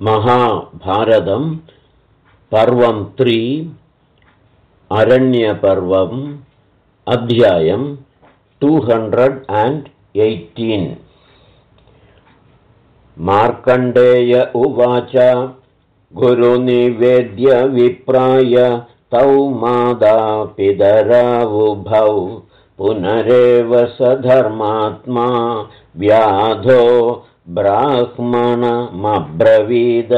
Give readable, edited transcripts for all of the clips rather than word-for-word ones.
महाभारतं पर्वं 3 अरण्यपर्वम् अध्यायं 218 मार्कण्डेय उवाच गुरुनिवेद्य विप्राय तौ मादापितरावुभौ पुनरेव स धर्मात्मा व्याधो ब्राह्मणमब्रवीद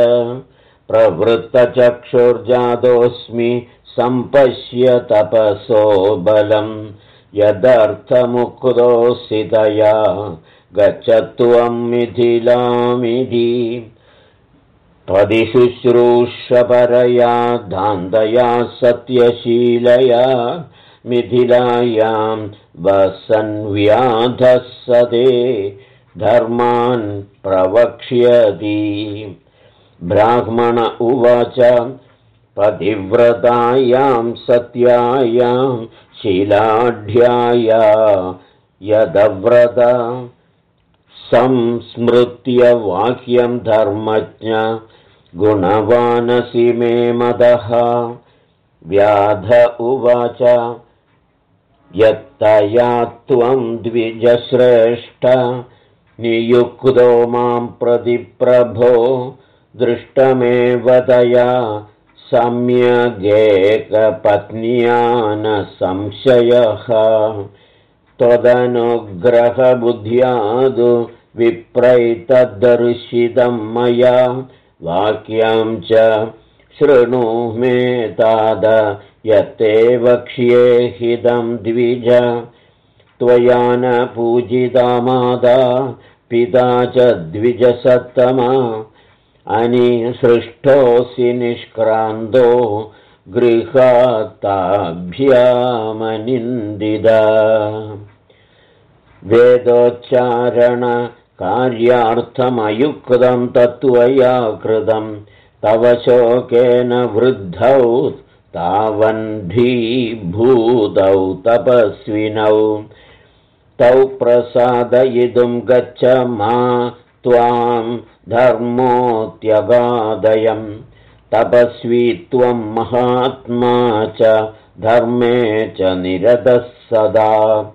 प्रवृत्तचक्षुर्जातोऽस्मि सम्पश्य तपसो बलं यदर्थमुक्तोऽसि तया गच्छ त्वं मिथिलामिति त्वदिशुश्रूषपरया दान्तया सत्यशीलया मिथिलायां वसन्व्याधः सदे धर्मान् प्रवक्ष्यति। ब्राह्मण उवाच पतिव्रतायां सत्यायां शीलाढ्याया यदव्रता संस्मृत्य वाक्यं धर्मज्ञ गुणवानसि मे मतः। व्याध उवाच यत्तया त्वं द्विजश्रेष्ठ नियुक्तो मां प्रति प्रभो दृष्टमेव तया सम्यगेकपत्न्या न संशयः त्वदनुग्रहबुद्ध्यादु विप्रैतद्दर्शितं मया वाक्यं च शृणु मे ताद यत्ते वक्ष्ये हितं द्विज त्वया न पूजिता माता पिता च द्विजसत्तमा अनिसृष्टोऽसि निष्क्रान्तो गृहात्ताभ्यामनिन्दिता वेदोच्चारणकार्यार्थमयुक्तं तत्त्वया कृतं तव शोकेन वृद्धौ तावन्धीभूतौ तपस्विनौ तौ प्रसादयितुं गच्छ मा त्वां धर्मोऽत्यगादयं तपस्वी त्वं महात्मा च धर्मे च निरतः सदा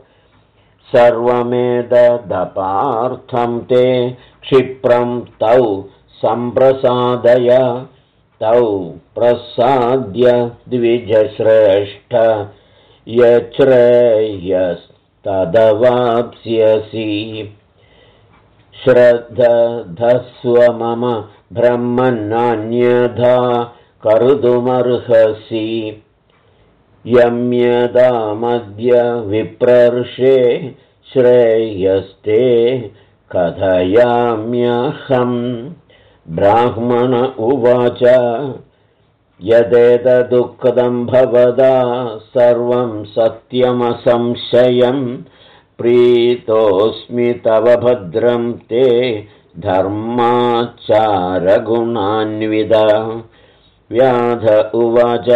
सर्वमेतदपार्थं ते क्षिप्रं तौ सम्प्रसादय तौ प्रसाद्य द्विजश्रेष्ठ यच्छ्रेयस्तदवाप्स्यसि श्रद्धस्व मम ब्रह्मन्नान्यथा कर्तुमर्हसि यम्यदामद्य विप्रर्षे श्रेयस्ते कथयाम्यहम्। ब्राह्मण उवाच यदेतदुक्तं भवदा सर्वं सत्यमसंशयं प्रीतोऽस्मि तव भद्रं ते धर्माचारगुणान्विता। व्याध उवाच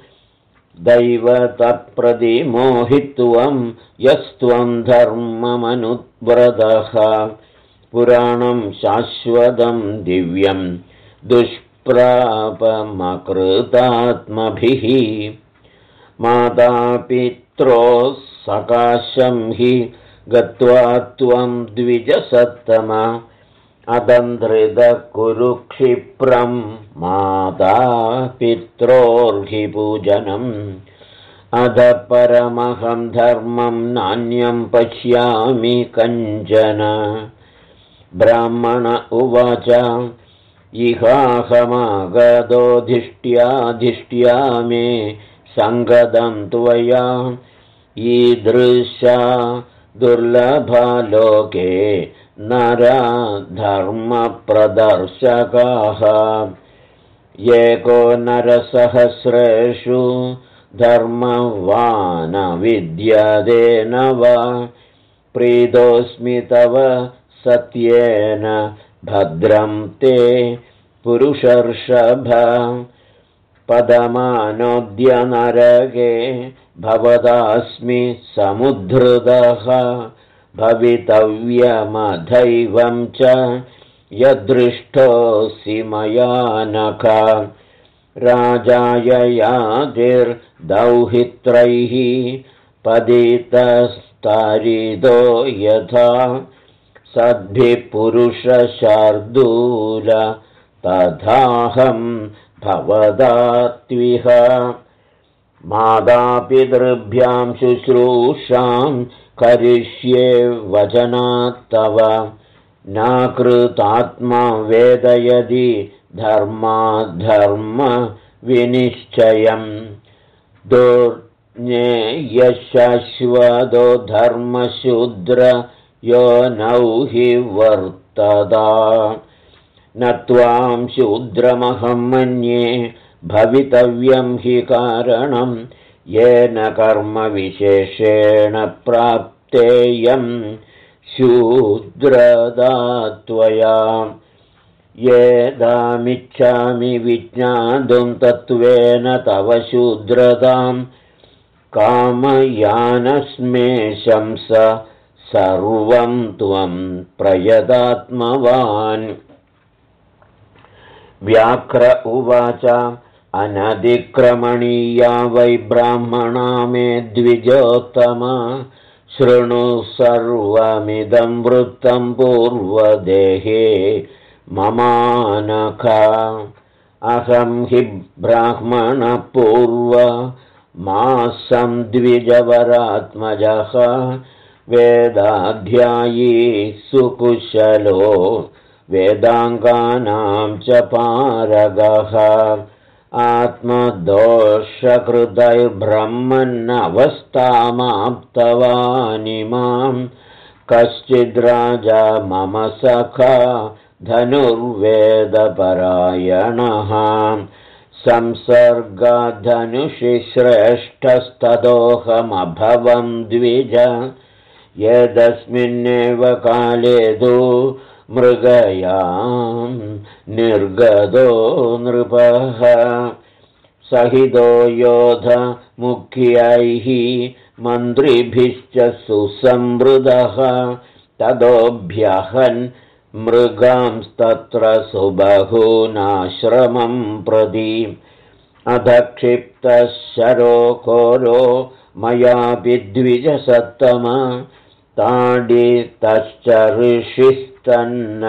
दैवतप्रतिमोहित्वं यस्त्वं धर्ममनुव्रतः पुराणं शाश्वतं दिव्यं दुष्प्रापमकृतात्मभिः मातापित्रोः सकाशं हि गत्वा त्वं द्विजसत्तम अदन्धृत कुरु क्षिप्रं मातापित्रोर्हि पूजनम् अध परमहं धर्मं नान्यं पश्यामि कञ्चन। ब्राह्मण उवाच इहाहमागतोऽधिष्ट्या मे सङ्गतं त्वया ईदृशा दुर्लभा लोके नरा धर्मप्रदर्शकाः एको नरसहस्रेषु धर्मवान् विद्यते न वा प्रीतोऽस्मि तव सत्येन भद्रं ते पुरुषर्षभ पदमानोद्य नरके भवदास्मि समुद्धृतः भवितव्यमधैवं च यदृष्टोऽसि मया नख राजाययादिर्दौहित्रैः पतितस्तारिदो यथा सद्भिः पुरुषशार्दूल तथाहं भवदात्विह मातापितृभ्यां शुश्रूषां करिष्ये वचनात्तव न कृतात्मा वेदयदि धर्माधर्मविनिश्चयम् दुर्ज्ञेयशाश्वतो धर्मशूद्र यो नौ हि वर्तदा न त्वां शूद्रमहं मन्ये भवितव्यं हि कारणं येन कर्मविशेषेण प्राप्तेयं शूद्रदा त्वया येदामिच्छामि विज्ञातुं तत्त्वेन तव शूद्रतां कामयानस्मेशं स सर्वं त्वं प्रयदात्मवान् व्याघ्र उवाच अनधिक्रमणीया वै ब्राह्मणा मे द्विजोत्तम शृणु सर्वमिदं वृत्तं पूर्वदेहे ममानख अहं हि ब्राह्मणपूर्वमासं द्विजवरात्मजः वेदाध्यायी सुकुशलो वेदाङ्गानां च पारगः आत्मदोषकृतैर्ब्रह्मन्नवस्थामाप्तवानिमां कश्चिद्राजा मम सखा धनुर्वेदपरायणः संसर्गाद्धनुषि श्रेष्ठस्तदोहमभवं द्विज यदस्मिन्नेव काले तु मृगयां निर्गतो नृपः सहितो योधमुख्यैः मन्त्रिभिश्च सुसंवृतः ततोऽभ्यहन् मृगांस्तत्र सुबहूनाश्रमं प्रति अधक्षिप्तः शरोकोरो मयापि द्विजसत्तम ताडितश्च ऋषिस्तन्न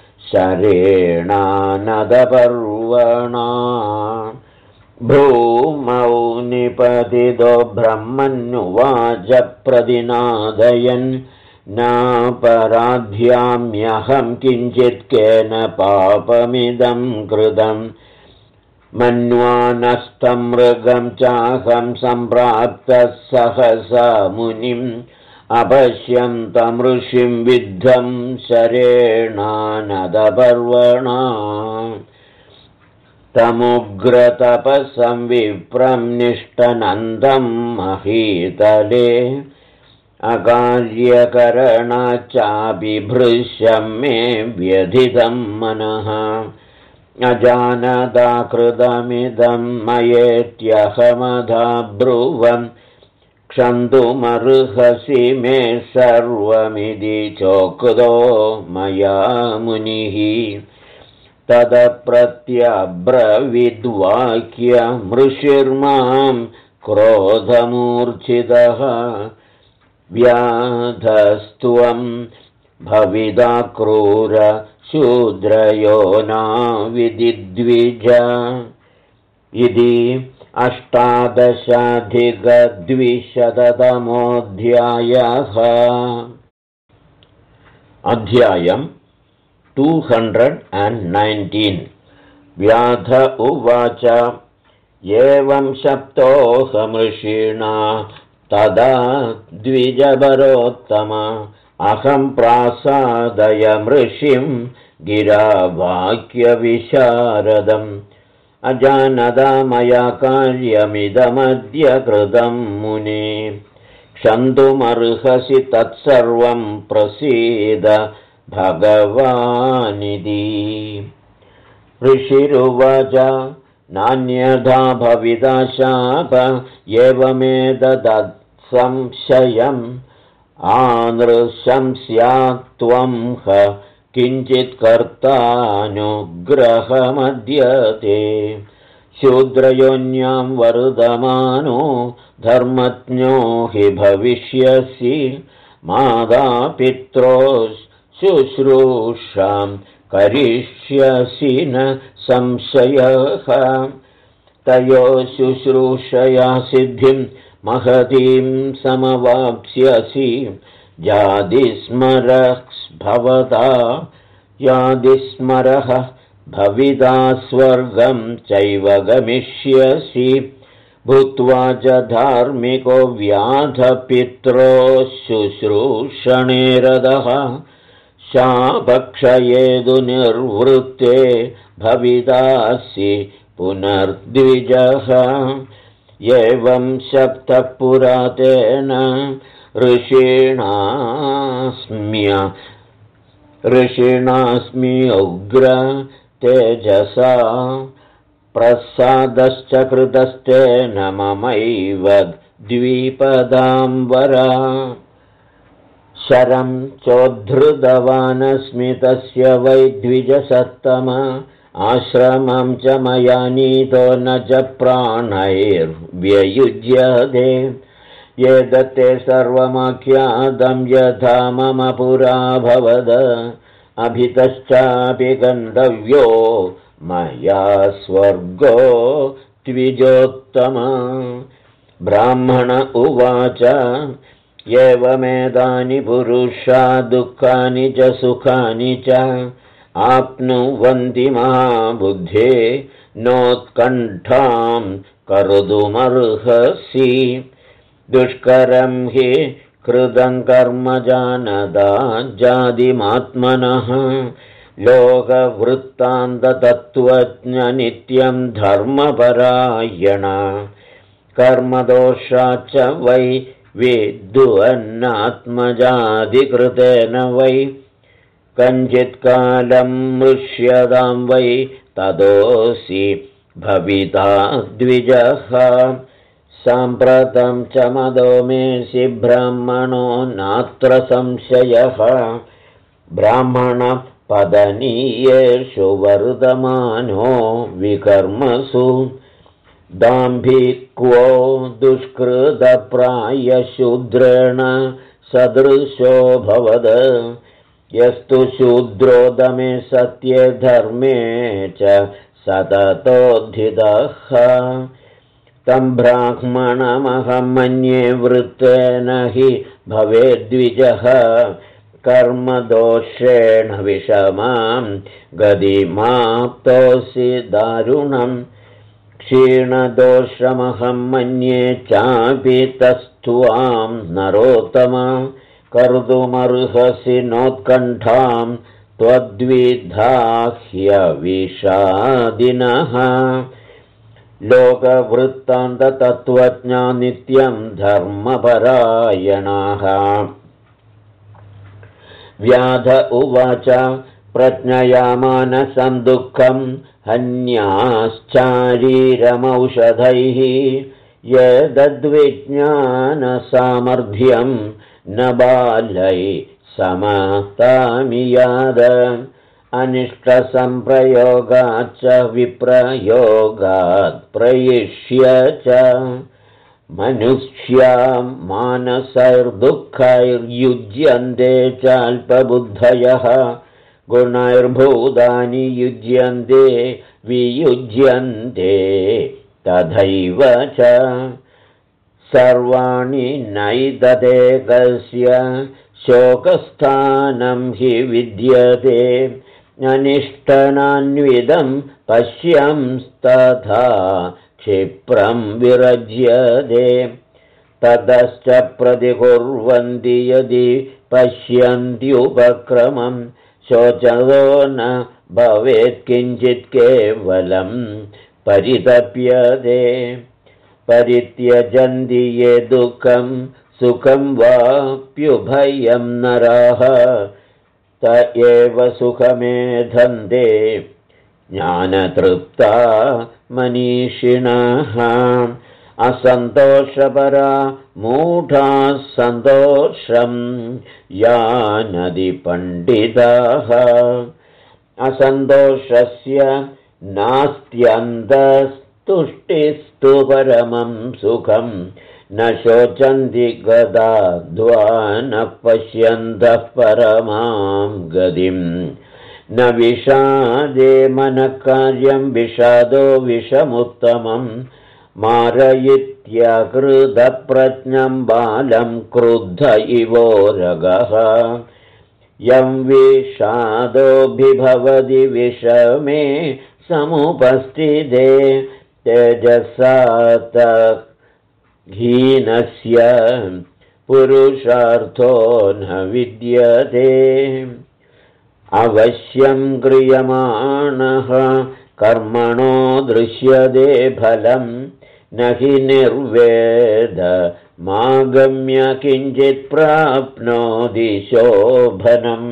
शरेणानदपर्वणा भूमौ निपतितो ब्रह्मन्नुवाच प्रतिनादयन् नापराध्याम्यहं किञ्चित् केन पापमिदं कृतं मन्वानस्तं मृगं चाहं सम्प्राप्तः सहसा मुनिम् अपश्यं तमृषिं विद्धं शरेणानदपर्वणा तमुग्रतपसं विप्रं निष्ठनन्दं महीतले अकार्यकरणाच्चापि भृश्यं मे व्यथितं मनः अजानता कृतमिदं मयेत्यहमधा ब्रुवन् क्षन्तुमर्हसि मे सर्वमिति चोक्तो मया मुनिः तदप्रत्यब्रवीद्वाक्यमृषिर्मां क्रोधमूर्च्छितः व्याधस्त्वं भविदा क्रूर शूद्रयो नाविदिद्विज इति 18,200तमोऽध्यायः। अध्यायम् 219। व्याध उवाच एवं शप्तोऽहमृषिणा तदा द्विजवरोत्तम अहं प्रासादयमृषिं गिरावाक्यविशारदम् अजानदा मया कार्यमिदमद्य कृतं मुने क्षन्तुमर्हसि तत्सर्वं प्रसीद भगवानिति। ऋषिरुवाच नान्यथा भविता शाप एवमेतदसंशयम् आनृशंस्यात् त्वं ह किञ्चित् कर्तानुग्रहमद्यते शूद्रयोन्यां वर्धमानो धर्मज्ञो हि भविष्यसि मातापित्रोः शुश्रूषां करिष्यसि न संशयः तयोः शुश्रूषया सिद्धिं महतीं समवाप्स्यसि यादिस्मरः भविता स्वर्गं चैव गमिष्यसि भूत्वा च धार्मिको व्याधपित्रोः शुश्रूषणे रतः शापक्षयेदु निर्वृत्ते भवितासि पुनर्द्विजः एवं शप्तः पुरातेन ऋषिणास्मि उग्र तेजसा प्रसादश्च कृतस्तेन ममैव द्विपदाम्बरा शरं चोद्धृतवानस्मि तस्य वै द्विजसत्तम आश्रमं च मया नीतो न च प्राणैर्व्ययुज्यते ये दत्ते सर्वमाख्यातं यथा मम पुराभवद अभितश्चापि गन्तव्यो मया स्वर्गो द्विजोत्तम ब्राह्मण उवाच एवमेतानि पुरुषा दुःखानि च सुखानि च आप्नुवन्ति महाबुद्धे नोत्कण्ठां कर्तुमर्हसि दुष्करं हि कृतं कर्म जानता जातिमात्मनः लोकवृत्तान्ततत्त्वज्ञनित्यं धर्मपरायण कर्मदोषाच्च वै विद्वन्नात्मजातिकृतेन वै कञ्चित्कालं मृष्यतां वै ततोऽसि भविता द्विजः साम्प्रतं च मदो मेऽसि ब्राह्मणो नात्र संशयः ब्राह्मणपदनीयेषु वर्धमानो विकर्मसु दाम्भिक्वो दुष्कृतप्रायशूद्रेण सदृशो भवद यस्तु शूद्रोदमे सत्ये धर्मे च सततोद्धितः तं ब्राह्मणमहं मन्ये वृत्तेन हि भवेद्विजः कर्मदोषेण विषमां गतिमाप्तोऽसि दारुणं क्षीणदोषमहं मन्ये चापि तस्त्वां नरोत्तम कर्तुमर्हसि नोत्कण्ठां त्वद्विधाह्यविषादिनः लोकवृत्तान्ततत्त्वज्ञा नित्यं धर्मपरायणाः व्याध उवाच प्रज्ञया मानसं दुःखं हन्याश्चारीरमौषधैः यदद्विज्ञानसामर्थ्यं न बालै समतामियाद अनिष्टसंप्रयोगाच्च विप्रयोगात् प्रयिष्य च मनुष्या मानसैर्दुःखैर्युज्यन्ते चाल्पबुद्धयः गुणैर्भूतानि युज्यन्ते वियुज्यन्ते तथैव च सर्वाणि नैतदेकस्य शोकस्थानं हि विद्यते अनिष्टनान्विदं पश्यंस्तथा क्षिप्रं विरज्यते ततश्च प्रतिकुर्वन्ति यदि पश्यन्त्युपक्रमं शोचतो न भवेत् किञ्चित् केवलं परितप्यते परित्यजन्ति ये दुःखं सुखं वाप्युभयं नरः त एव सुखमेधन्ते ज्ञानतृप्ता मनीषिणः असन्तोषपरा मूढाः सन्तोषं यानदि पण्डिताः असन्तोषस्य नास्त्यन्तस्तुष्टिस्तु परमं सुखं न शोचन्ति गदाद्वा न पश्यन्तः परमां गतिम् न विषादे मनःकार्यं विषादो विषमुत्तमम् मारयित्यकृतप्रज्ञं बालं क्रुद्ध इवोरगः यं विषादोऽभिभवति विषमे समुपस्थिते तेजसात हीनस्य पुरुषार्थो न विद्यते अवश्यं क्रियमाणः कर्मणो दृश्यते फलं न हि निर्वेदमागम्य किञ्चित् प्राप्नोति शोभनम्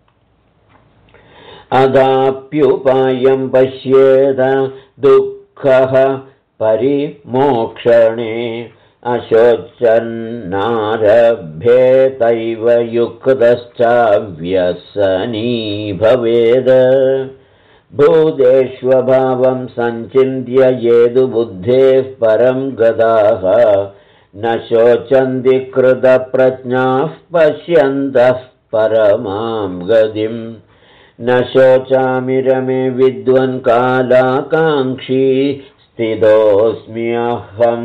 अदाप्युपायं पश्येद दुःखः परिमोक्षणे अशोचन्नारभ्येतैव युक्तश्चाव्यसनी भवेद भूतेष्वभावं सञ्चिन्त्य येदु बुद्धेः परं गताः न शोचन्ति कृतप्रज्ञाः पश्यन्तः परमां गतिम् न शोचामि रमे विद्वन् कालाकाङ्क्षी स्थितोऽस्म्यहं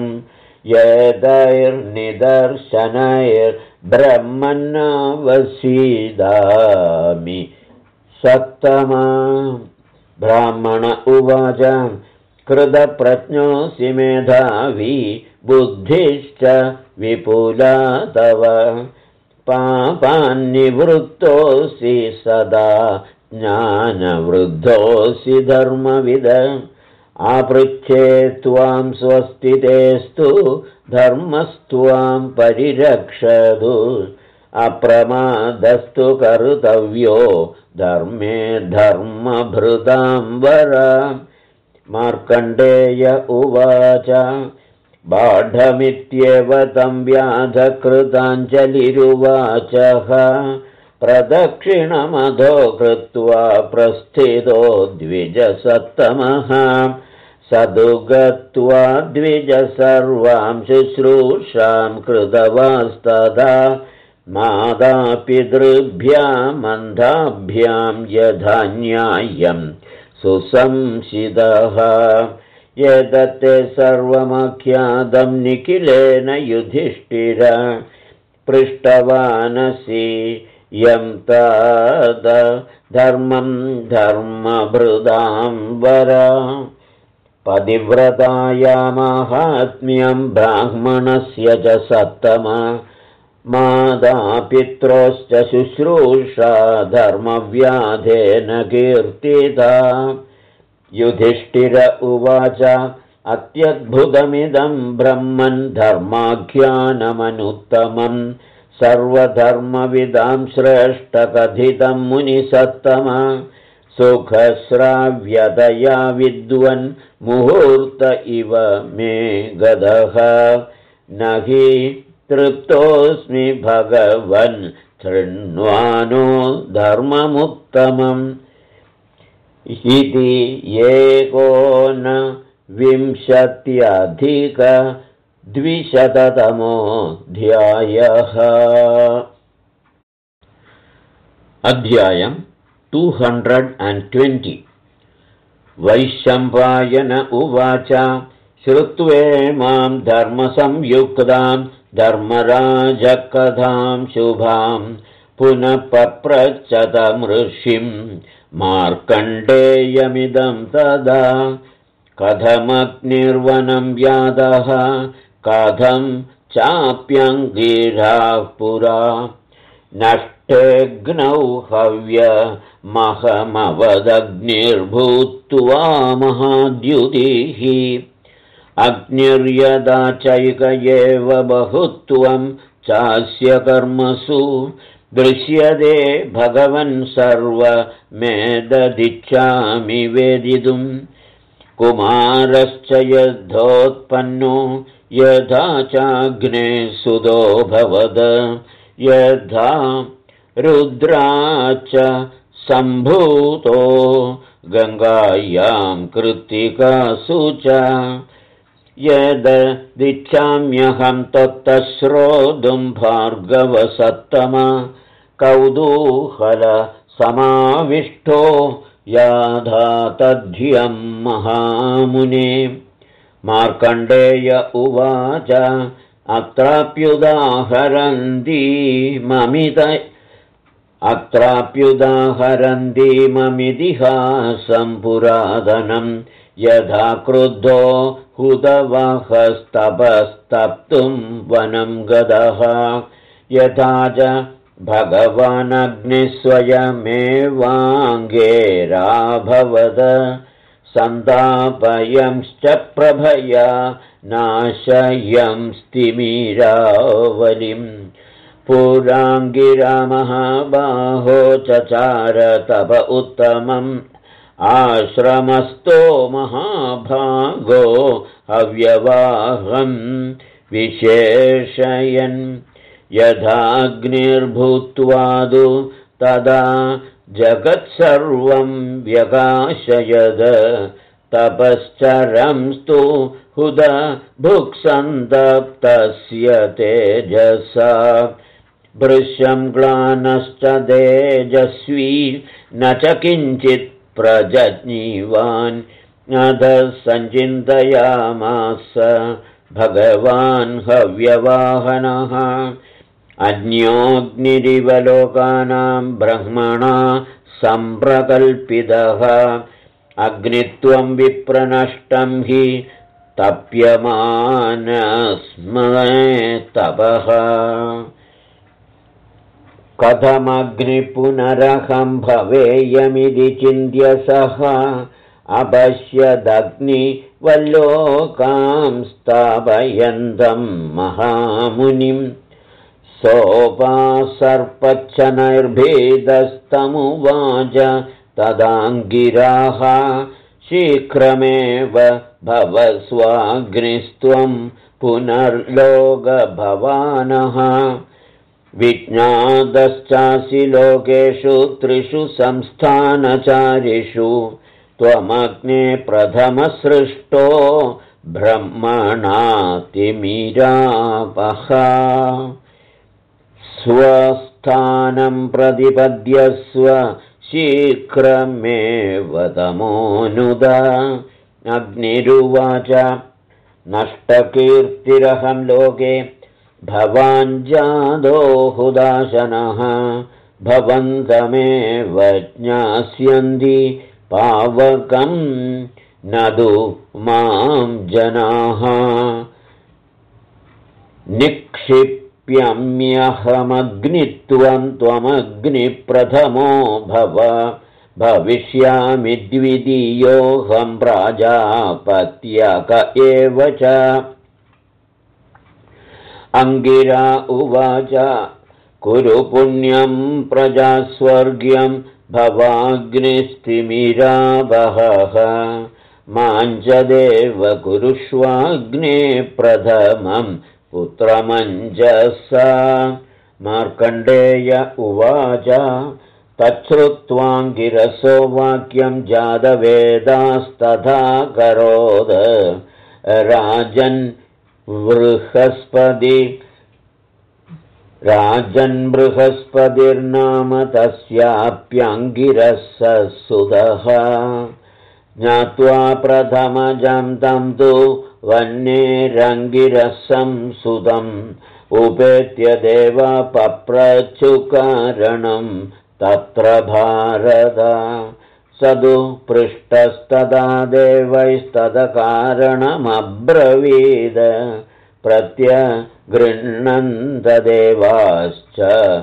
यदैर्निदर्शनैर्ब्रह्मन्नावसीदामि सत्तमा ब्राह्मण उवाच कृतप्रज्ञोऽसि मेधावी बुद्धिश्च विपुला तव पापान्निवृत्तोऽसि सदा ज्ञानवृद्धोऽसि धर्मविद आपृच्छे त्वां स्वस्तितेस्तु धर्मस्त्वां परिरक्षतु अप्रमादस्तु कर्तव्यो धर्मे धर्मभृतां वर मार्कण्डेय उवाच बाढमित्येव तं व्याधकृताञ्जलिरुवाचः प्रदक्षिणमधो कृत्वा प्रस्थितो द्विजसत्तमः सदुगत्वा द्विज सर्वां शुश्रूषां कृतवास्तदा मातापितृभ्याम् अन्धाभ्यां यथा न्याय्यं सुसंसिदः यदत्ते सर्वमख्यातं निखिलेन युधिष्ठिर पृष्टवानसि यं तद धर्मं धर्मभृतां वर पतिव्रतायामाहात्म्यं ब्राह्मणस्य च सत्तम मातापित्रोश्च शुश्रूषा धर्मव्याधेन कीर्तिता युधिष्ठिर उवाच अत्यद्भुतमिदं ब्रह्मन् धर्माख्यानमनुत्तमं सर्वधर्मविदां श्रेष्ठकथितं मुनिसत्तम सुखश्राव्यतया विद्वन् मुहूर्त इव मे गदः न हि तृप्तोऽस्मि भगवन् शृण्वानो धर्ममुत्तमम् इति एकोनविंशत्यधिकद्विशततमोऽध्यायः अध्यायम् 220 वैशम्पायन उवाच श्रुत्वेमां धर्मसंयुक्तां धर्मराजकथां शुभां पुनः पप्रच्छतमृषिं मार्कण्डेयमिदं तदा कथमग्निर्वनं व्यादः कथं चाप्यङ्गिराः पुरा नष्टेऽग्नौ हव्यमहमवदग्निर्भूत्वा महाद्युतिः अग्निर्यदा चैक एव बहुत्वं चास्य कर्मसु दृश्यते भगवन् सर्वमेतदिच्छामि वेदितुम् कुमारश्च यद्धोत्पन्नो यथा चाग्ने सुदोऽभवद यथा रुद्राच्च सम्भूतो गङ्गायां कृत्तिकासु च यददिच्छाम्यहं तत्तश्रोतुं भार्गवसत्तम कौतूहलसमाविष्टो याधा तद्धियं महामुने मार्कण्डेय उवाच अत्राप्युदाहरन्तीममितिहासं पुरातनं यथा क्रुद्धो हुतवहस्तपस्तप्तुं वनं गतः यथा च भगवानग्निस्वयमेवाङ्गेराभवद सन्तापयंश्च प्रभया नाशयंस्तिमिरावलिम् पुराङ्गिरामहाबाहो चचार तप उत्तमम् आश्रमस्थो महाभागो अव्यवाहं विशेषयन् यथाग्निर्भूत्वादु तदा जगत्सर्वं व्यकाशयद तपश्चरंस्तु हुद भुक्सन्तप्तस्य तेजसा भृशं ग्लानश्च तेजस्वी न च किञ्चित् प्रजज्ञीवान् अध सञ्चिन्तयामास भगवान् हव्यवाहनः अन्योऽग्निरिव लोकानां ब्रह्मणा सम्प्रकल्पितः अग्नित्वं विप्रनष्टं हि तप्यमानस्मै तपः कथमग्निपुनरहं भवेयमिति चिन्त्य सः अपश्यदग्निवल्लोकां स्थापयन्तं महामुनिं सोपासर्पच्छनैर्भेदस्तमुवाच तदाङ्गिराः शीघ्रमेव भवस्वाग्निस्त्वं पुनर्लोकभवानः विज्ञातश्चासि लोकेषु त्रिषु संस्थानचारिषु त्वमग्ने प्रथमसृष्टो ब्रह्मणातिमिरापः स्वस्थानं प्रतिपद्यस्व शीघ्रमेव तमोऽनुद अग्निरुवाच नष्टकीर्तिरहं लोके भवान् जादो हुदाशनः भवन्तमेव ज्ञास्यन्ति पावकं नदु मां जनाः निक्षिप्यम्यहमग्नित्वं त्वमग्निप्रथमो भव भविष्यामि द्वितीयोऽहं प्राजापत्यक एव च अङ्गिरा उवाच कुरु पुण्यं प्रजास्वर्ग्यं भवाग्निस्तिमिरावहः माञ्चदेव कुरुष्वाग्ने प्रथमं पुत्रमञ्जसा मार्कण्डेय उवाच तच्छ्रुत्वाङ्गिरसो वाक्यं जातवेदास्तथा करोद राजन् बृहस्पतिर्नाम तस्याप्यङ्गिरसः सुतः ज्ञात्वा प्रथमजं तं तु वह्नेरङ्गिरसं सुतम् उपेत्य देव पप्रच्छुकारणं तत्र भारत स तु पृष्टस्तदा देवैस्तदकारणमब्रवीद प्रत्यगृह्णन्तदेवाश्च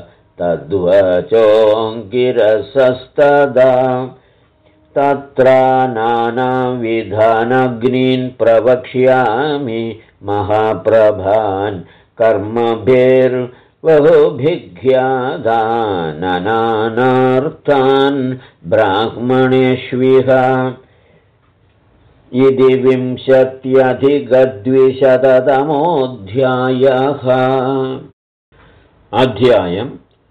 तद्वचोऽङ्गिरसस्तदा तत्र नानाविधानग्नीन् प्रवक्ष्यामि महाप्रभान् कर्मभिर्बहुभिज्ञादाननार्थान् ब्राह्मणेष्विह इति 20अधिकद्विशततमोऽध्यायः। अध्यायम्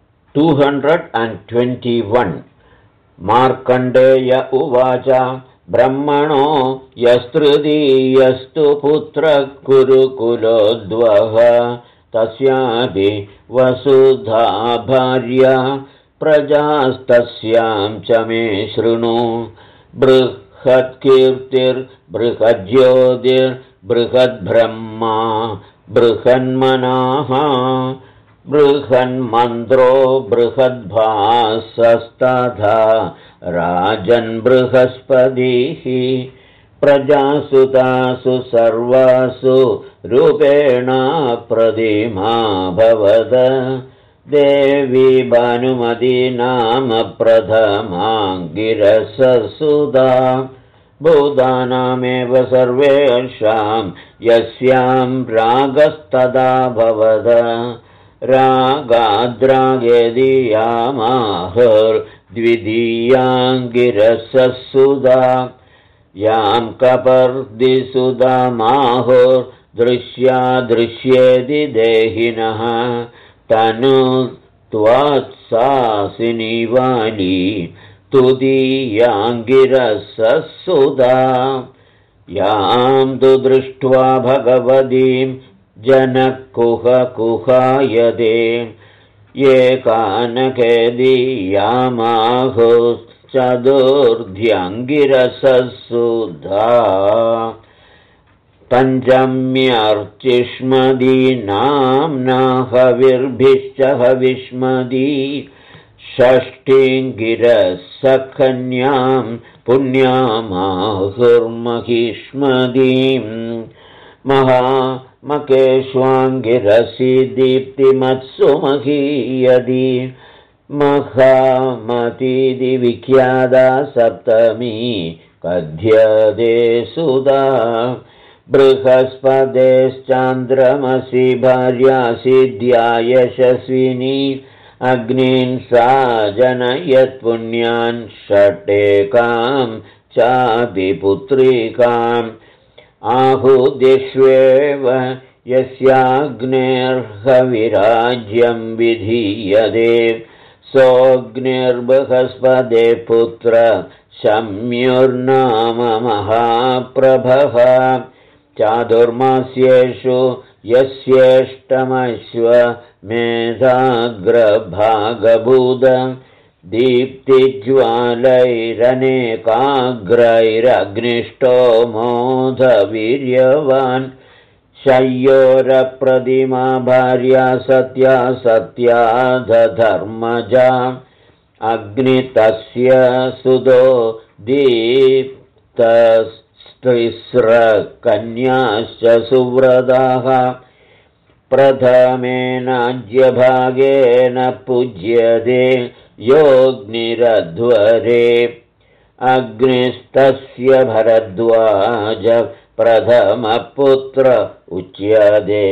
221। मार्कण्डेय उवाच ब्रह्मणो यस्तृतीयस्तु पुत्रः कुरुकुलोद्वः तस्यापि वसुधा भार्या प्रजास्तस्यां च मे शृणु बृहत्कीर्तिर्बृहज्योतिर्बृहद्ब्रह्मा बृहन्मनाः बृहन्मन्त्रो बृहद्भासस्तथा राजन् बृहस्पतिः प्रजासुतासु सर्वासु रूपेण प्रतिमा भवद देवी भानुमती नाम प्रथमाङ्गिरससुधा भूतानामेव सर्वेषां यस्यां रागस्तदा भवद रागाद्रागेदीयामाहुर्द्वितीयाङ्गिरससुधा यां कपर्दिसुधामाहुर्दृश्या दृश्येति देहिनः तनु त्वत्सासिनीवाली तुदीयाङ्गिरससुधा यां तु दृष्ट्वा भगवतीं जनकुहकुहायते ये कानकेदीयामाहुश्चतुर्ध्यङ्गिरससुधा पञ्चम्यर्चिष्मदी नाम्नाहविर्भिश्च हविष्मदी षष्ठीङ्गिरसकन्यां पुण्यामाहुर्महिष्मदीं महामकेष्वाङ्गिरसि दीप्तिमत्सु महीयदी महामतीति विख्याता सप्तमी कथ्यते सुधा बृहस्पतेश्चान्द्रमसि भार्या सिद्ध्या यशस्विनी अग्नीन् सा जनयत्पुण्यान् षटेकां चापि पुत्रिकाम् आहुदिष्वेव यस्याग्नेर्हविराज्यं विधीयते सोऽग्निर्बृहस्पते पुत्र शम्युर्नाम महाप्रभः चातुर्मास्येषु यस्येष्टमश्वमेधाग्रभागभूत दीप्तिज्वालैरनेकाग्रैरग्निष्टो मोधवीर्यवान् शय्योरप्रतिमा भार्या सत्या सत्याधर्मजा अग्नितस्य सुतो दीप्तस्तिस्रकन्याश्च सुव्रताः प्रथमेनाज्यभागेन पूज्यते योऽग्निरध्वरे अग्निस्तस्य भरद्वाज प्रथमपुत्र उच्यते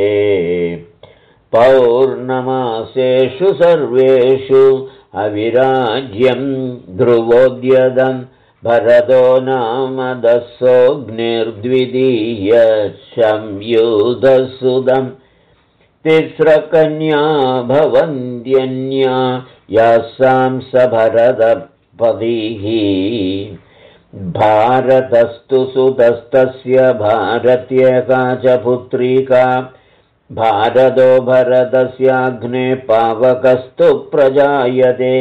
पौर्णमासेषु सर्वेषु अविराज्यं ध्रुवोद्यतं भरतो नाम दशोऽग्निर्द्वितीय संयुधसुदम् तिस्रकन्या भवन्त्यन्या यासां स भरतपतिः भारतस्तु सुतस्तस्य भारत्येका च पुत्रिका भारतो भरतस्याग्ने पावकस्तु प्रजायते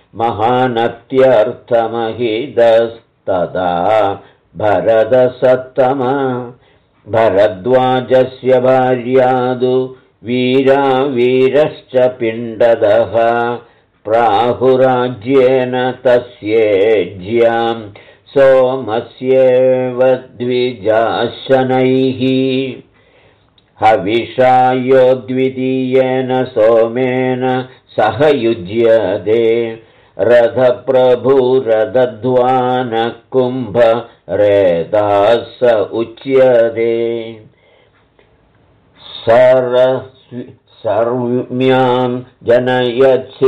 महानत्यर्थमहितस्तदा भरतसत्तमा भरद्वाजस्य भार्यादु वीरा वीरश्च पिण्डदः प्राहुराज्येन तस्येज्यां सोमस्येव द्विजाशनैः हविषायो द्वितीयेन सोमेन सह युज्यते रथप्रभुरदध्वानः कुम्भरेताः स उच्यते सर्व्यां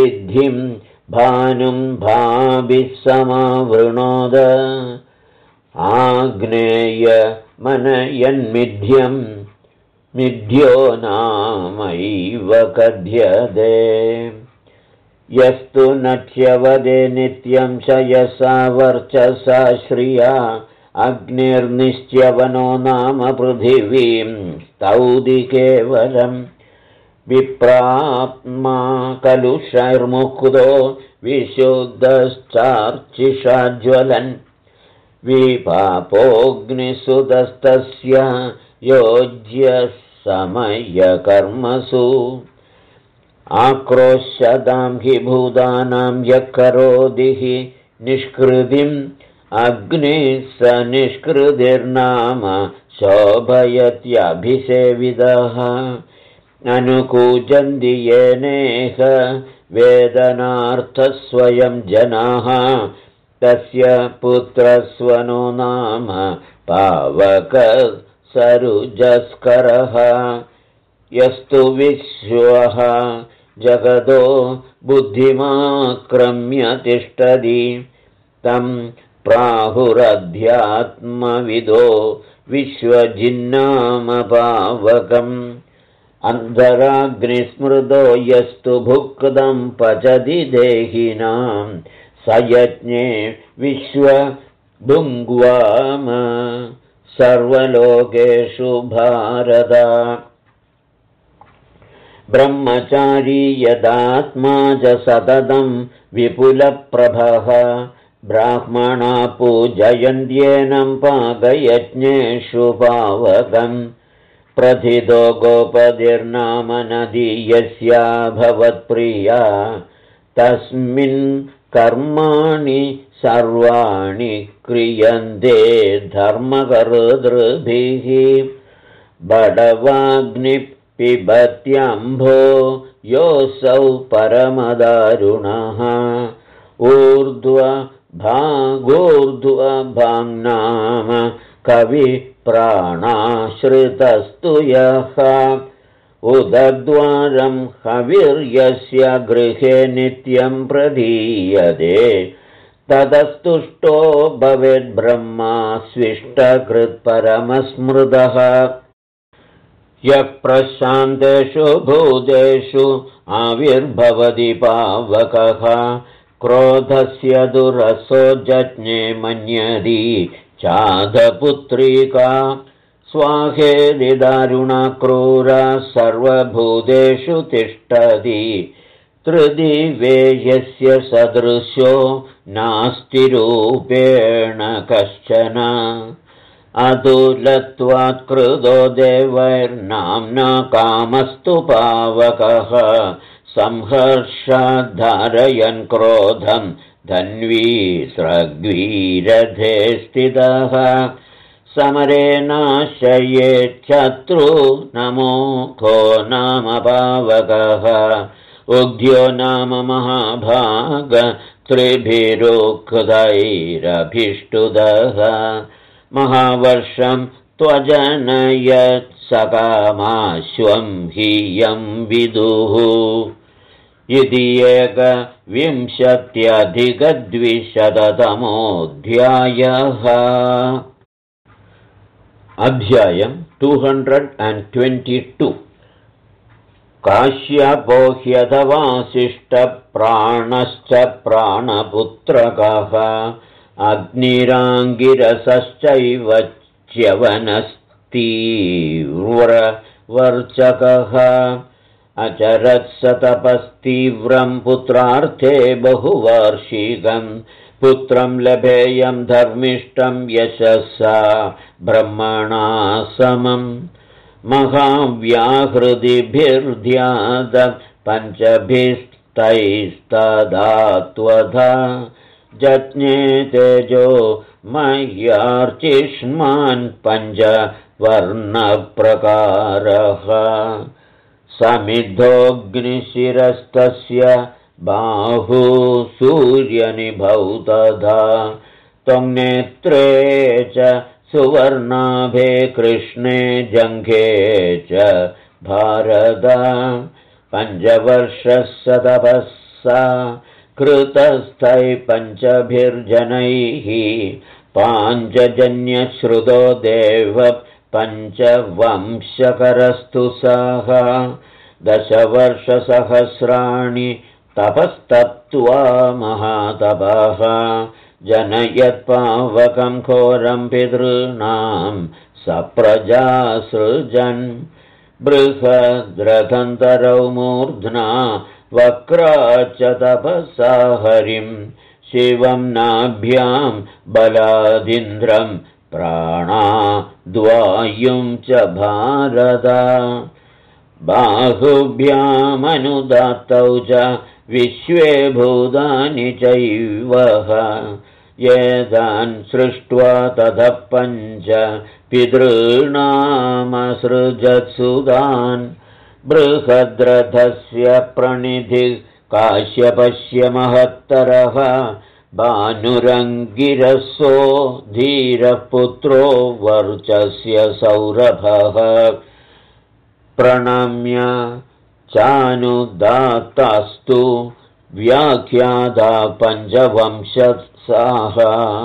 जनयत्सिद्धिं भानुं भाभिः समावृणोद आग्नेयमनयन्मिथ्यं मिथ्यो नामैव कथ्यते यस्तु नच्यवदे नित्यं शयसा वर्चसा श्रिया अग्निर्निश्च्यवनो नाम पृथिवीं स्तौति केवलम् विप्रात्मा कलुषैर्मुक्तो विशुद्धश्चार्चिषाज्वलन् विपापोऽग्निसुतस्तस्य योज्यः समयकर्मसु आक्रोशदां हि भूतानां यः करोति हि निष्कृतिम् अग्निः स निष्कृतिर्नाम शोभयत्यभिसेवितः अनुकूजन्ति येनेह वेदनार्थस्वयं जनाः तस्य पुत्रस्वनो नाम पावकसरुजस्करः यस्तु विश्वः जगतो बुद्धिमाक्रम्य तिष्ठति तं प्राहुरध्यात्मविदो विश्वजिन्नाम पावकम् अन्धराग्निस्मृतो यस्तु भुक्तं पचति देहिनां स यज्ञे विश्वभुङ्ग्वाम सर्वलोकेषु भारत ब्रह्मचारी यदात्मा च सततं विपुलप्रभः ब्राह्मणा पूजयन्त्येनं पाकयज्ञेषु पावकम् प्रथितो गोपतिर्नाम नदी यस्या भवत्प्रिया तस्मिन् कर्माणि सर्वाणि क्रियन्ते धर्मकर्तृभिः बडवाग्निपिबत्यम्भो योऽसौ परमदारुणः ऊर्ध्वभागोर्ध्वभाङ्नाम कविप्राणाश्रितस्तु यः उदद्वारं हविर्यस्य गृहे नित्यं प्रदीयते ततस्तुष्टो भवेद्ब्रह्मा स्विष्टकृत्परमस्मृतः यः प्रशान्तेषु भूतेषु आविर्भवति पावकः क्रोधस्य दुरसो जज्ञे मन्यति चाधपुत्रिका स्वाहेदि दारुणा क्रूरा सर्वभूतेषु तिष्ठति त्रिदिवे यस्य सदृशो नास्ति रूपेण कश्चन अतुलत्वात् कृतो देवैर्नाम्ना कामस्तु पावकः संहर्षाद्धारयन् क्रोधं धन्वी स्रग्वीरथे स्थितः समरे नाशयेच्छत्रु नमोखो नाम पावकः उग्ध्यो नाम महाभाग त्रिभिरुक्तैरभिष्टुदः महावर्षं त्वजनयत् सकामाश्वं हीयं विदुः इति 1विंशत्यधिकद्विशततमोऽध्यायः अध्यायं 222 काश्यपो ह्यथवासिष्ठप्राणश्च प्राणपुत्रकः अग्निराङ्गिरसश्चैव च्यवनस्तीव्रवर्चकः अचरत्सतपस्तीव्रं पुत्रार्थे बहुवार्षिकं पुत्रं लभेयं धर्मिष्ठं यशसा ब्रह्मणा समम् महाव्याहृतिभिर्ध्याद पञ्चभिस्तैस्तदात्वधा जज्ञे तेजो मह्यार्चिष्मान् पञ्चवर्णप्रकारः समिद्धोऽग्निशिरस्तस्य बाहु सूर्यनिभौ तथा त्वं नेत्रे च सुवर्णाभे कृष्णे जङ्घे च भारत पञ्चवर्षस्य तपःसा कृतस्थै पञ्चभिर्जनैः पाञ्चजन्यश्रुतो देव पञ्चवंशकरस्तु सः 10 वर्षसहस्राणि तपस्तप्त्वा महातपः जनयत्पावकं घोरं पितॄणां सप्रजासृजन् बृहद्रथन्तरौ मूर्ध्ना वक्रा च तपसा हरिं शिवं नाभ्यां बलादिन्द्रं प्राणाद्वायुं च भारत बाहुभ्यामनुदात्तौ च विश्वे भूतानि चैवः एतान् सृष्ट्वा ततः पञ्च पितॄणामसृजत्सुतान् बृहद्रथस्य प्रणिधिः काश्यपस्य महत्तरः भानुरङ्गिरसो धीरः पुत्रो वर्चस्य सौरभः प्रणम्य चानुदात्तास्तु व्याख्याता पञ्चवंशसाः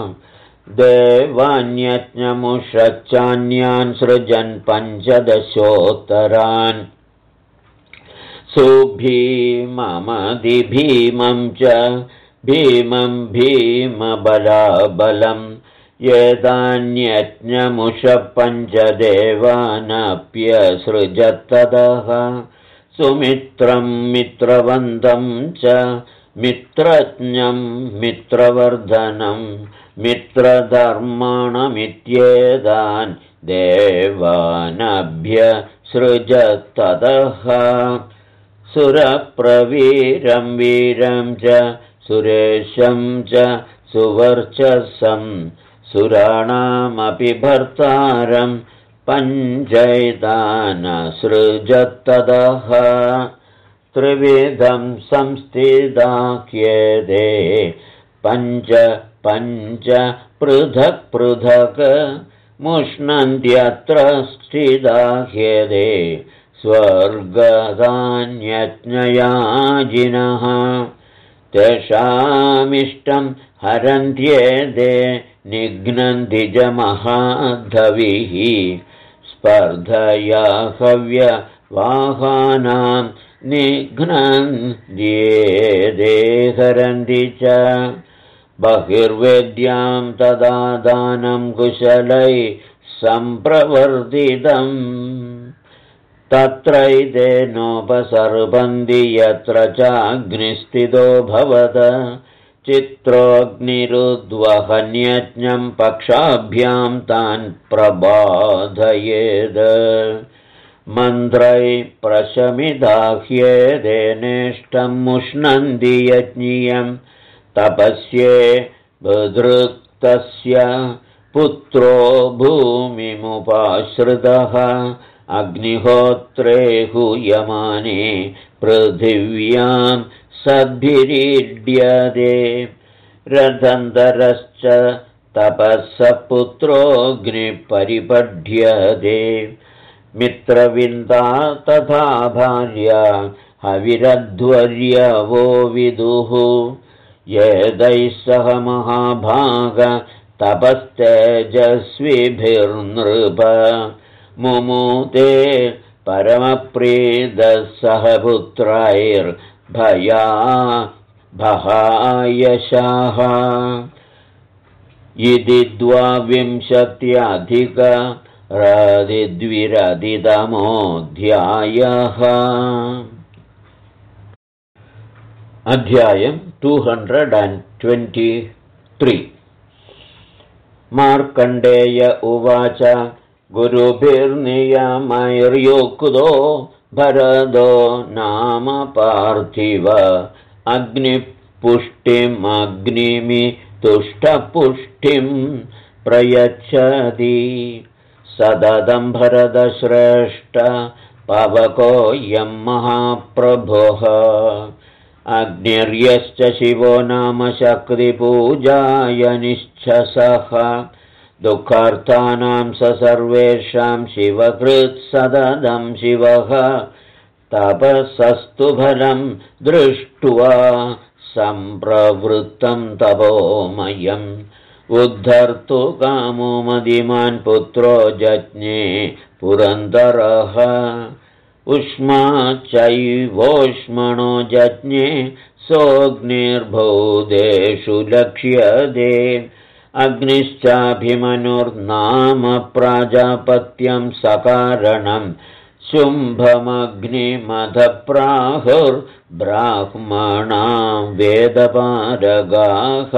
देवान्यज्ञमुषच्चान्यान् सृजन् 15 सुभीममधिभीमं च भीमं भीमबलाबलम् एतान्यज्ञमुषपञ्चदेवानप्यसृजत्ततः सुमित्रं मित्रवन्तं च मित्रज्ञं मित्रवर्धनं मित्रधर्माणमित्येतान् देवानभ्यसृजत्ततः सुरप्रवीरं वीरं च सुरेशं च सुवर्चसं सुराणामपि भर्तारं पञ्चैतानसृजत्ततः त्रिविधं संस्थिताख्येते पञ्च पृथक् पृथक् मुष्णन्त्यत्र स्थिताख्येते स्वर्गदान्यज्ञयाजिनः तेषामिष्टं हरन्त्येते निघ्नन्तिजमहाधविः स्पर्धया हव्यवाहानां निघ्नन्त्येते हरन्ति च बहिर्वेद्यां तदा दानं कुशलै सम्प्रवर्तितम् तत्रैतेनोपसर्पन्ति यत्र चाग्निस्थितो भवत चित्रोऽग्निरुद्वहन्यज्ञं पक्षाभ्यां तान् प्रबाधयेद मन्त्रै प्रशमिदाह्येदेनेष्टं मुष्णन्ति यज्ञियं तपस्ये बधृक्तस्य पुत्रो भूमिमुपाश्रितः अग्निहोत्रे हूयमाने पृथिव्यां सद्भिरीड्यते रथन्तरश्च तपःसः पुत्रोऽग्निपरिपढ्यते मित्रविन्दा तथा भार्या हविरध्वर्यवो विदुः एतैः सह महाभाग तपस्तेजस्विभिर्नृप मुमुते परमप्रीतः सह पुत्रैर्भयाभहायशाः इति 22-द्विरदितमोऽध्यायः। अध्यायं 223। मार्कण्डेय उवाच गुरुभिर्नियमैर्युक्तो भरदो नाम पार्थिव अग्निपुष्टिमग्निमि तुष्टपुष्टिं प्रयच्छति सततं भरतश्रेष्ठ पवकोऽयं महाप्रभुः अग्निर्यश्च शिवो नाम शक्तिपूजाय निश्चसः दुःखार्तानां स सर्वेषां शिवकृत् सततं शिवः तपसस्तु फलं दृष्ट्वा सम्प्रवृत्तं तपोमयं उद्धर्तु कामो मदिमान् पुत्रो जज्ञे पुरन्दरः उष्माच्चैवोष्मणो जज्ञे सोऽग्निर्भूतेषु लक्ष्यते अग्निश्चाभिमनुर्नाम प्राजापत्यं सकारणं शुम्भमग्निमधप्राहुर्ब्राह्मणा वेदपारगाः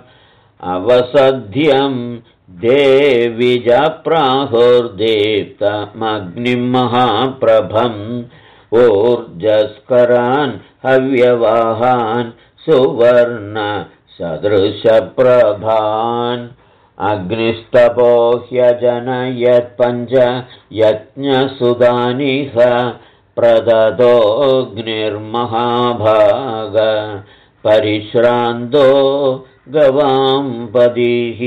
अवसध्यं देविजप्राहुर्दीप्तमग्निं महाप्रभम् ऊर्जस्करान् हव्यवाहान् सुवर्ण सदृशप्रभान् अग्निस्तपो ह्यजनयत्पञ्च यज्ञसुदानिह प्रददोऽग्निर्महाभाग परिश्रान्तो गवाम्पदिः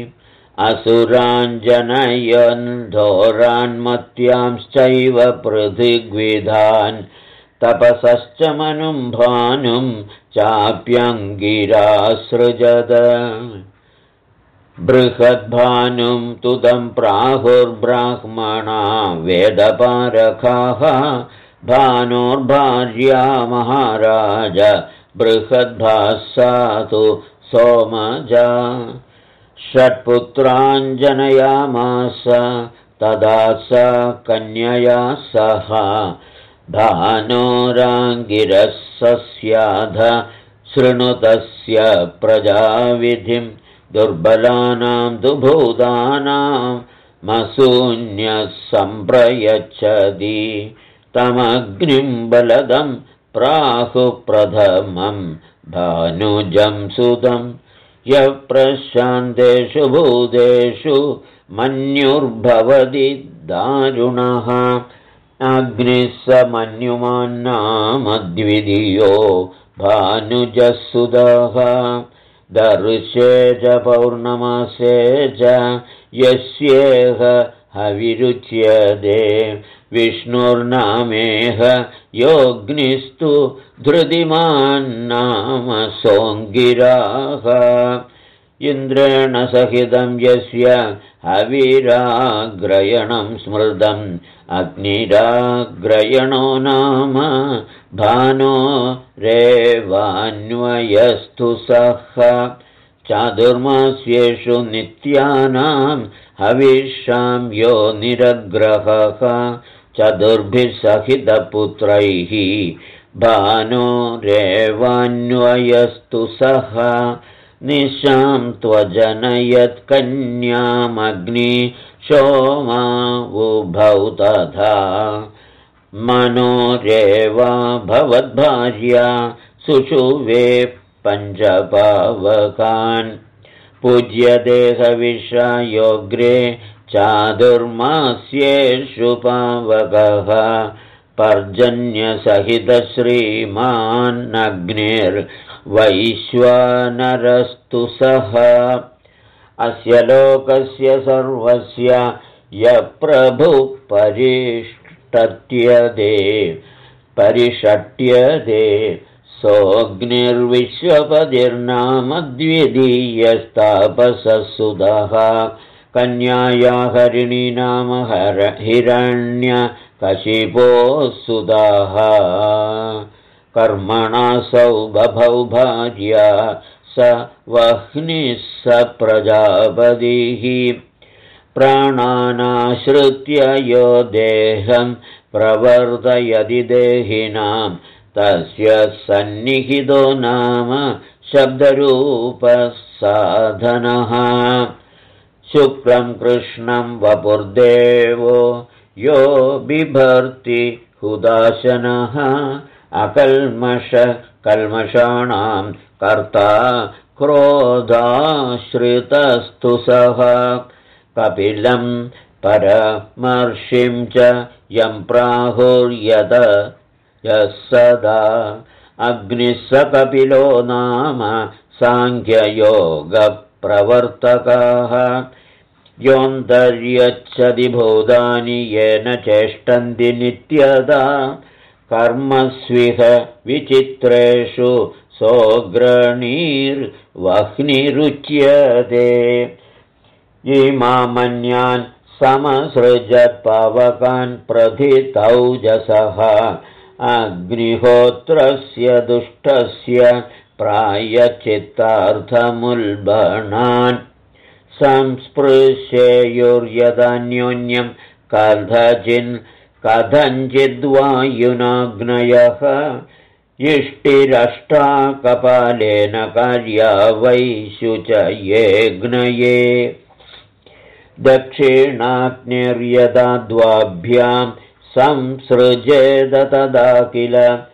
असुराञ्जनयन् धोरान्मत्यांश्चैव पृथिग्विधान् तपसश्च मनुं भानुं चाप्यङ्गिरासृजद बृहद्भानुं तुदं प्राहुर्ब्राह्मणा वेदपारखाः भानोर्भार्या महाराज बृहद्भासा तु सोमजा षट्पुत्राञ्जनयामास तदा स कन्यया सह भानोराङ्गिरसस्याध शृणुतस्य प्रजाविधिं दुर्बलानां तु भूतानां मसून्यः सम्प्रयच्छति तमग्निं बलदं प्राहुप्रथमं भानुजं सुतं यः प्रशान्तेषु भूतेषु मन्युर्भवति दारुणः अग्निः स मन्युमान्नामद्वितीयो भानुजसुतः दर्शे च पौर्णमासे च यस्येह हविरुच्यते विष्णुर्नामेह योऽग्निस्तु धृतिमान्नाम सोऽङ्गिराः इन्द्रेण सहितं यस्य हविराग्रयणं स्मृतम् अग्निराग्रयणो नाम भानो रेवान्वयस्तु सः चातुर्मास्येषु नित्यानां हविषां यो निरग्रहः चतुर्भिः सहितपुत्रैः भानो रेवान्वयस्तु सः निशां त्वजनयत्कन्यामग्नि सोमा उभौ तथा मनोरेवा भवद्भार्या सुषुवे पञ्चपावकान् पूज्यते हविषायोग्रे चातुर्मास्येषु पावकः पर्जन्यसहितश्रीमान्नग्निर्वैश्वानरस्तु सः अस्य लोकस्य सर्वस्य यः प्रभुः परिषट्यते सोऽग्निर्विश्वपतिर्नाम द्वितीयस्तापससुतः कन्याया हरिणी नाम हिरण्यकशिपोः सुतः कर्मणासौ बभौ भार्या स वह्निः स प्रजापतिः प्राणानाश्रित्य यो देहं प्रवर्तयति देहिनां तस्य सन्निहितो नाम शब्दरूपसाधनः शुक्लं कृष्णं वपुर्देवो यो बिभर्ति हुदाशनः अकल्मषकल्मषाणां कर्ता क्रोधाश्रितस्तु सः कपिलं परमर्षिं च यं प्राहुर्यत यः सदा अग्निः स कपिलो नाम साङ्ख्ययोगप्रवर्तकः योऽन्तर्यच्छति भूतानि येन चेष्टन्ति नित्यदा कर्मस्विह विचित्रेषु सोऽग्रणीर्वह्निरुच्यते इमामन्यान् समसृजत्पावकान् प्रथितौजसः अग्निहोत्रस्य दुष्टस्य प्रायश्चित्तार्थमुल्बणान् संस्पृशेयुर्यदान्योन्यं कथञ्चिद्वायुनाग्नयः इष्टिरष्टाकपालेन कार्या वै शुचयेऽग्नये दक्षिणाग्निर्यदा द्वाभ्यां संसृजेद तदा किल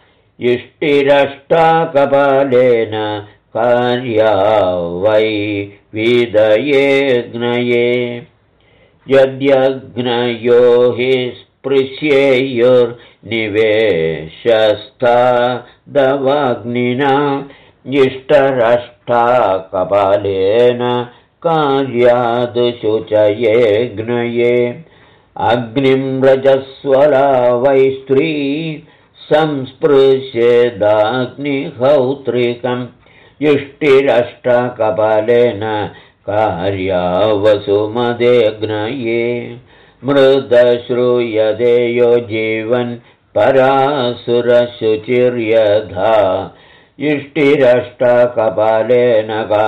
इष्टिरष्टाकपालेन कार्या वै विदयेऽग्नये यद्यग्नयो हि स्पृश्येयुर्निवेशस्तादवाग्निना इष्टरष्टाकपालेन कार्यादुशुचयेऽग्नये अग्निं रजस्वला वै स्त्री संस्पृशेदाग्निहौत्रिकम् इष्टिरष्टाकपालेन कार्या वसुमदेऽग्नये मृदश्रूयते यो जीवन् परासुरशुचिर्यथा इष्टिरष्टाकपालेन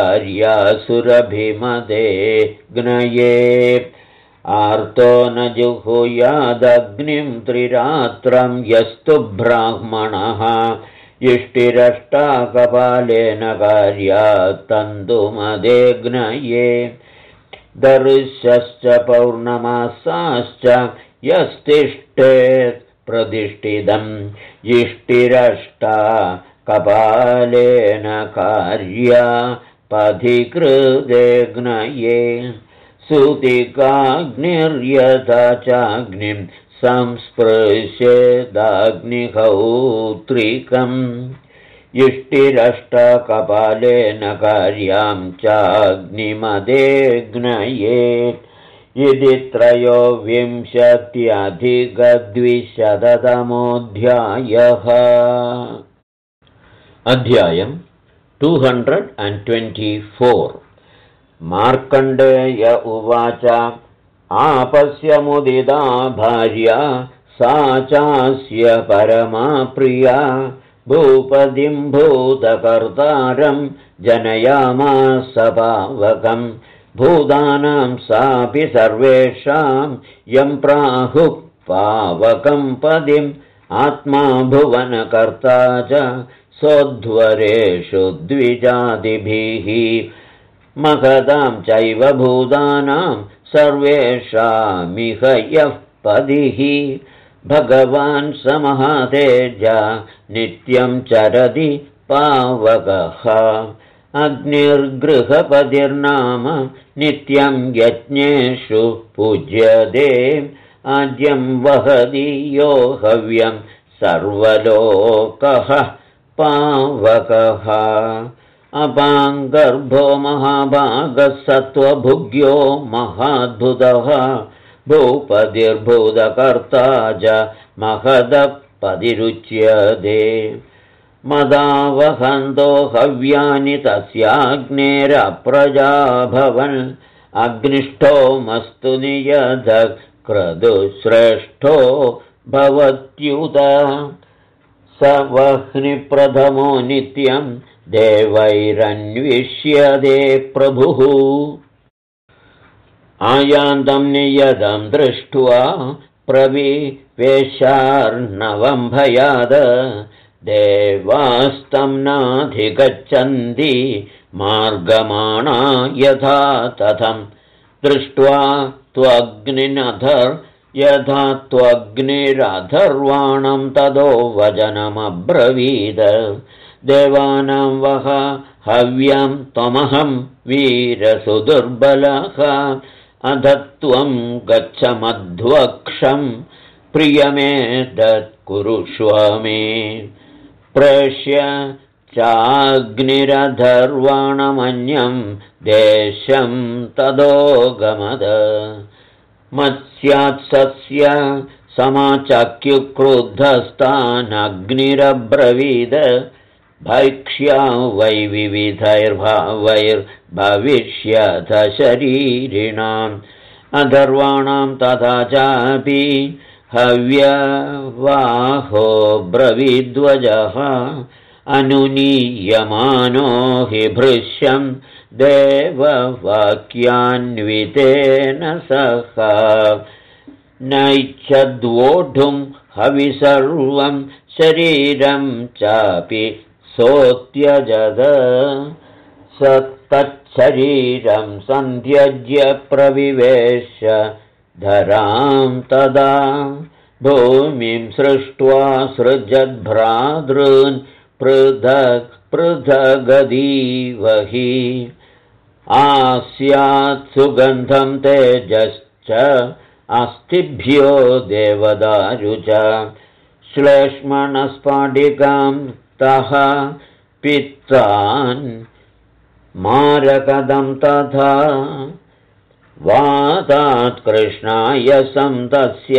कार्यासुरभिमदेऽग्नये आर्तो न जुहुयादग्निं त्रिरात्रं यस्तु ब्राह्मणः इष्टिरष्टाकपालेन कार्यात्तन्तुमदेऽग्नये दर्शश्च पौर्णमासाश्च यस्तिष्ठेत् प्रतिष्ठितम् इष्टिरष्टाकपालेन कार्या पथिकृदेऽग्नये सुतिकाग्निर्यथा चाग्निं संस्पृशेदाग्निहौत्रिकम् इष्टिरष्टाकपालेन कार्यां चाग्निमदेऽग्नये इति 23:200 अध्यायम् 224 मार्कण्डेय उवाच आपश्यमुदिता भार्या सा चास्य परमा प्रिया भूपतिं भूतकर्तारं जनयामास पावकम् भूतानां सापि सर्वेषां यं प्राहुः पावकं पदिम् आत्मा भुवनकर्ता च सोऽध्वरेषु द्विजातिभिः महतां चैव भूतानां सर्वेषामिह यः पदिः भगवान् समहातेजा नित्यं चरति पावकः अग्निर्गृहपतिर्नाम नित्यं यज्ञेषु पूज्यते आद्यं वहति यो हव्यं सर्वलोकः पावकः अपाङ्गर्भो महाभागः सत्त्वभुग्यो महाद्भुतः भूपतिर्भूतकर्ता च महदपतिरुच्यते मदावहन्तो हव्यानि तस्याग्नेरप्रजाभवन् अग्निष्ठो मस्तु नियधः क्रतुश्रेष्ठो भवत्युत स वह्निप्रथमो नित्यं देवैरन्विष्यते प्रभुः आयान्तं नियतं दृष्ट्वा प्रविवेशार्णवं भयाद देवास्तं नाधिगच्छन्ति मार्गमाणा यथा तथं दृष्ट्वा त्वग्निनधर् यथा त्वग्निरधर्वाणं ततो वचनमब्रवीद देवानां वह हव्यं त्वमहं वीरसुदुर्बलः अध त्वं गच्छ मध्वक्षं प्रियमेतत् कुरुष्व मे प्रेष्य चाग्निरधर्वाणमन्यं देशं तदोगमद मत्स्यात्सस्य समाचक्युक्रुद्धस्तानग्निरब्रवीद भक्ष्या वै विविधैर्भावैर्भविष्यथ शरीरिणाम् अधर्वाणां तथा चापि हव्यवाहो ब्रवीद्वजः अनुनीयमानो हि भृश्यं देववाक्यान्वितेन सह नैच्छद्वोढुं हविसर्वं शरीरं चापि सोत्यजद स तच्छरीरं सन्त्यज्य प्रविवेश धरां तदा भूमिं सृष्ट्वा सृजद्भ्रातॄन् पृथक् पृथगदीव हि आस्यात् सुगन्धं तेजश्च अस्तिभ्यो देवदारुच श्लेष्मणस्फाटिकां तः पित्तान् मारकदं तथा वातात् कृष्णायसं तस्य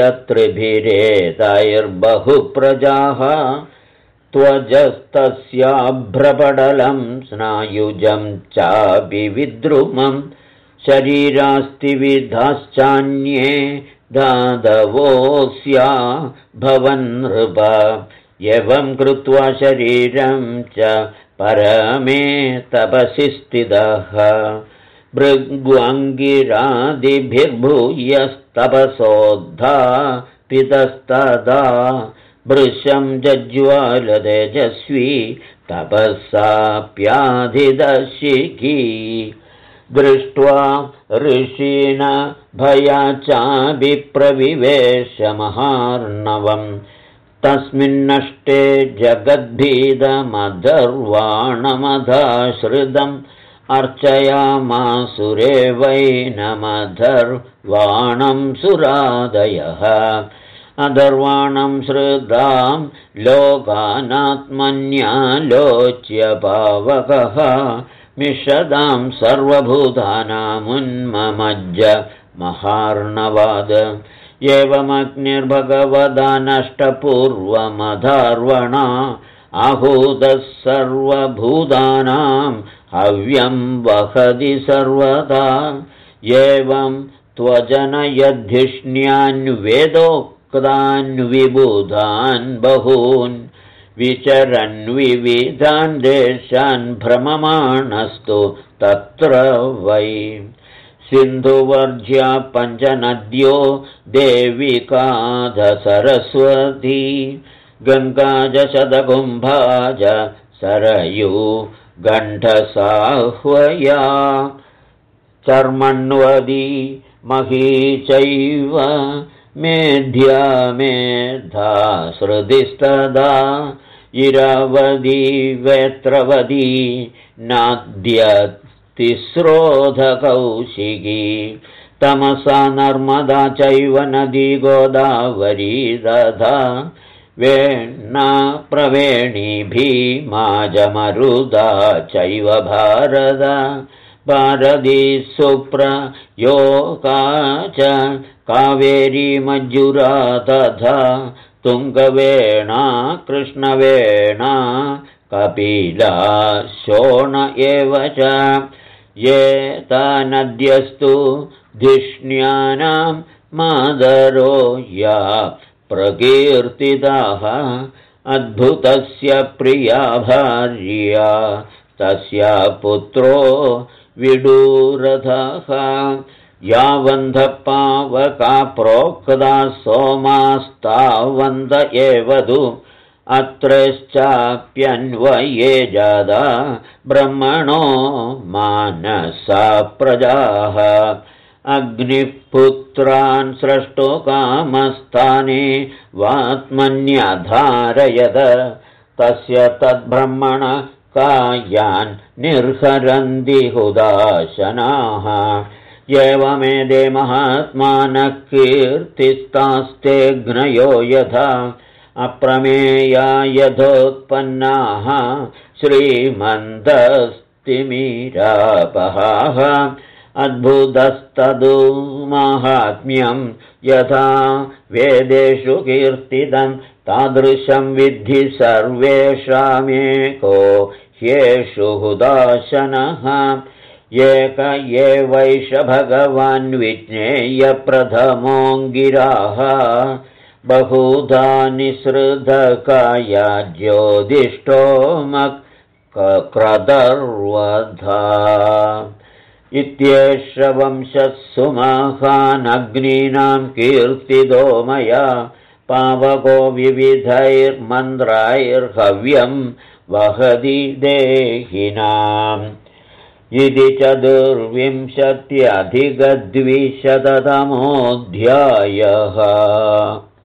त्रिभिरेतैर्बहुप्रजाः त्वजस्तस्याभ्रपटलं स्नायुजं चापि विद्रुमं शरीरास्तिविधाश्चान्ये दादवोऽस्या भवन्नृप एवं कृत्वा शरीरं च परमे तपसि स्थितः भृग्वङ्गिरादिभिर्भूयस्तपसोद्धापितस्तदा भृशं जज्ज्वालतेजस्वी तपःसाप्याधिदशिखी दृष्ट्वा ऋषीण भयाचाभिप्रविवेशमहार्णवम् तस्मिन्नष्टे जगद्भीदमधर्वाणमधाश्रितम् अर्चयामासुरेवैनमधर्वाणं सुरादयः अधर्वाणं श्रुतां लोकानात्मन्यालोच्य पावकः मिषदां सर्वभूतानामुन्ममज्ज महार्णवाद एवमग्निर्भगवदा नष्टपूर्वमधार्वणा आहूतः सर्वभूतानां हव्यं वहति सर्वदा एवं त्वजनयधिष्ण्यान् वेदोक्तान् विबुधान् बहून् विचरन् विविधान् देशान् भ्रममाणस्तु तत्र वै सिन्धुवर्ज्या पञ्चनद्यो देविकाध सरस्वती गङ्गा च शतकुम्भा च सरयू गण्डसाह्वया चर्मण्वदी मही चैव मेध्या मेधा श्रुतिस्तदा इरावदी वेत्रवदी नाद्यतिस्रोधकौशिकी तमसा नर्मदा चैव नदी गोदावरी तथा वेण्णा प्रवेणी भीमा जमरुदा चैव भारदा भारती सुप्रयोगा च कावेरी मज्जुरा तथा तुङ्गवेणा कृष्णवेणा कपिला शोण एव च ये तानद्यस्तु धिष्ण्यानां मादरो या प्रकीर्तिताः अद्भुतस्य प्रिया भार्या तस्य पुत्रो विडूरथः यावन्धपावका प्रोक्ता सोमास्तावन्त एव तु अत्रश्चाप्यन्वये जादा ब्रह्मणो मानसा प्रजाः अग्निपुत्रान् स्रष्टो कामस्थाने वात्मन्यधारयत तस्य तद्ब्रह्मण कायान् निर्हरन्ति हुदाशनाः एवमेदे महात्मानः कीर्तिस्तास्ते घ्नयो यथा अप्रमेया यथोत्पन्नाः श्रीमन्तस्तिमिरापहाः अद्भुतस्तदु माहात्म्यं यथा वेदेषु कीर्तितं तादृशं विद्धि सर्वेषामेको ह्येषु हुदाशनः एक एवैष भगवान् विज्ञेयप्रथमोऽङ्गिराः बहुधा निःसृतकाया ज्योतिष्ठो क्रदर्वधा इत्येष वंशः सुमहानग्नीनां कीर्तितो मया पावको विविधैर्मन्त्रैर्हव्यं वहति देहिनाम् इति 24 अधिक 200तमोऽध्यायः।